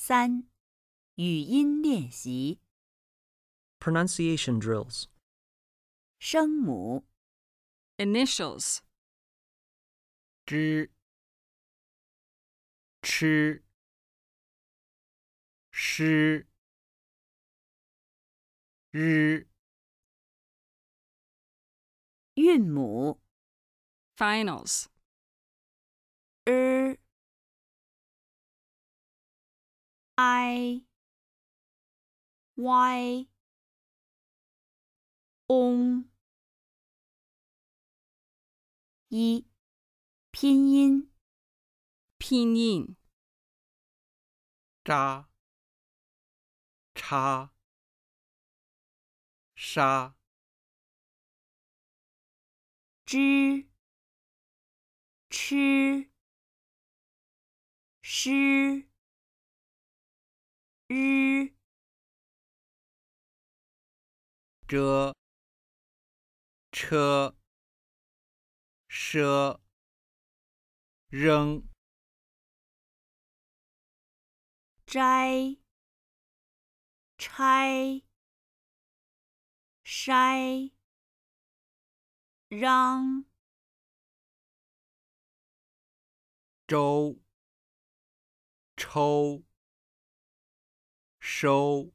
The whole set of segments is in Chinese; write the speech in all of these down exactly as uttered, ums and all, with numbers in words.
三、语音练习。 Pronunciation drills. 声母 Initials. 知、吃、诗、日、 韵母 Finals. er、i、y、ong。一、拼音拼音扎、叉、沙、 知、吃、诗、日、 遮、车、奢、扔、 摘、拆、筛、让、 周、抽、收、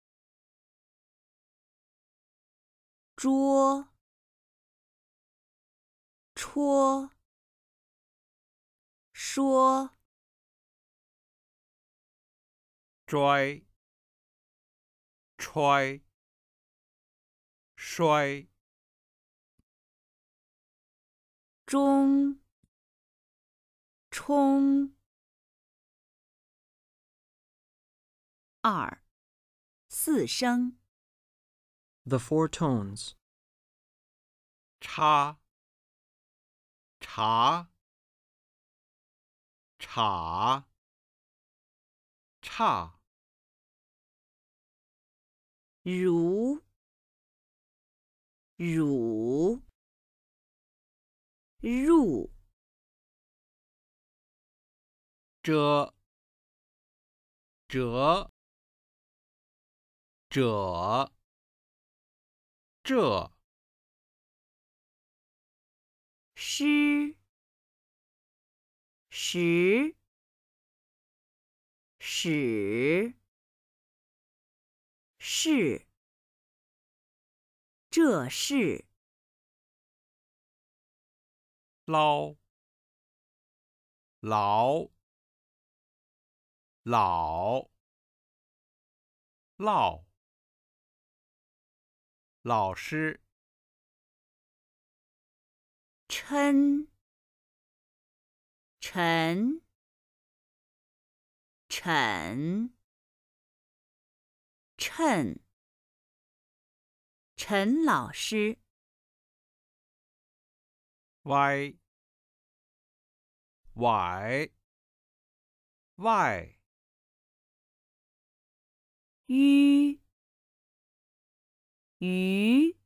捉、戳、说、 拽、揣、摔、 中、冲。二、四声 The four tones. 叉、茶、叉、叉、 如、汝、入、 遮、折、褶、这、 诗、时、使、是、这是、 捞、老、老、老、老师、 琛、陈、陈、趁、陈老师、 歪、崴、外、 吁、鱼、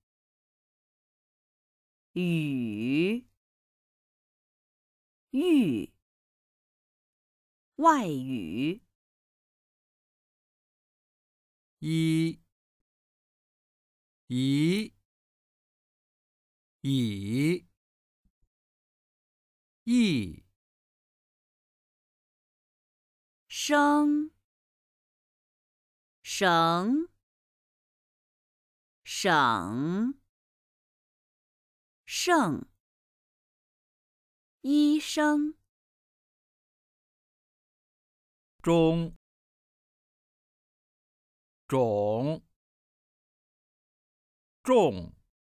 雨、玉、外语、 一、乙、乙、易、 生、绳、省、圣、医生、 中、种、重、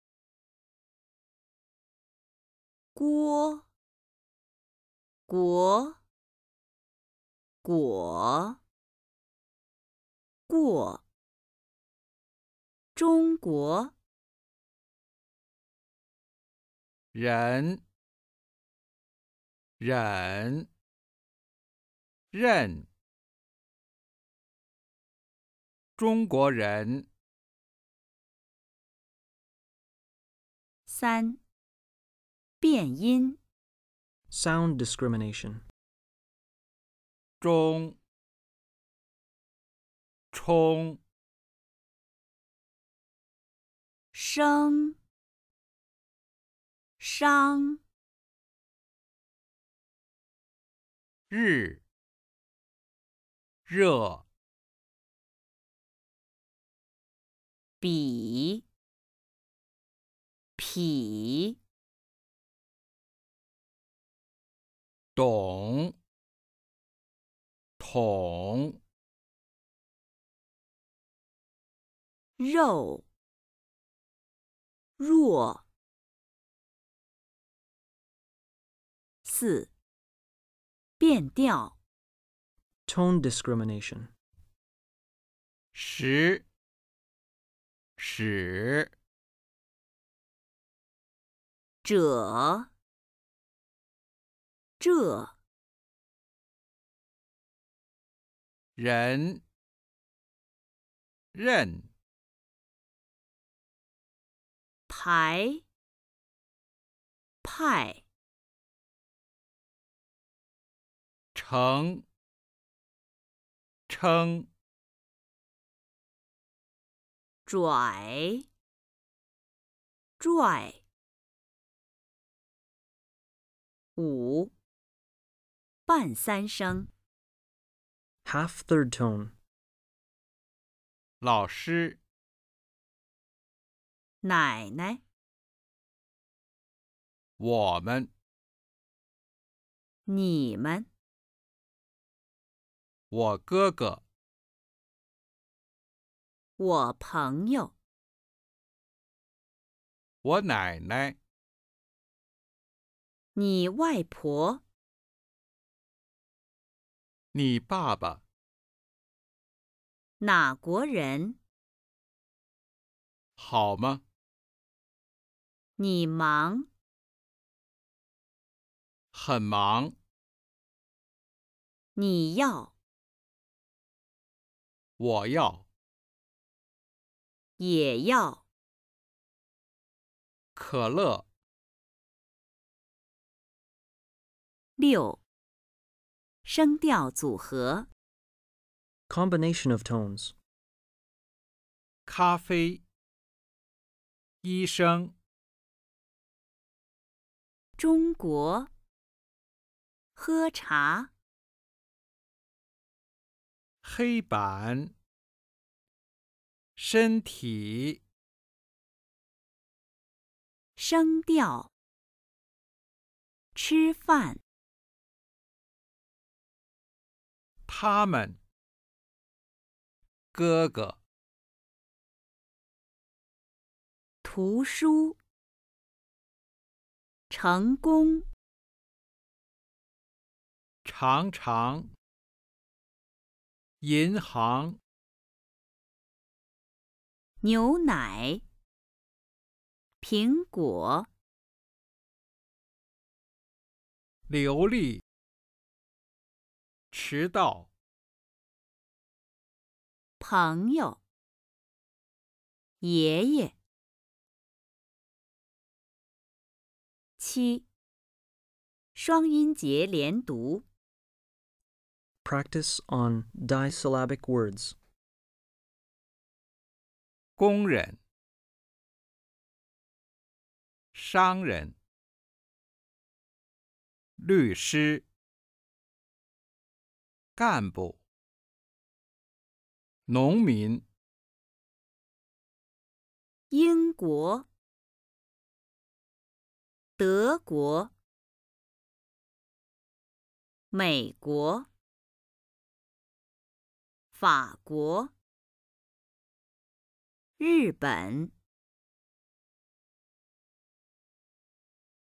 锅、国、果、过、中国、 忍、忍、任、中国人。 三、变音 Sound discrimination. 中冲、 生、伤、 日、热、 比、痞、 懂、统、 肉、弱。四、变调。 Tone discrimination. 时、使、 者、这、 人、任、 排、派、 成、称、 拽、拽。五、半三声。 Half third tone. 老师、 奶奶、 我们、 你们、 我哥哥、 我朋友、 我奶奶、 你外婆、 你爸爸、 哪国人、 好吗？ 你忙、 很忙， 你要、 我要， 也要。 可乐、 六、声调组合。 Combination of tones. 咖啡、医生、 中国、喝茶、 黑板、身体、 声调、吃饭、 他们、哥哥、 图书、成功、 常常、银行、 牛奶、苹果、 流利、迟到、 朋友、爷爷。七、双音节连读。 Practice on disyllabic words. 工人、商人、律师、干部、农民、 英国、德国、美国、法国、日本。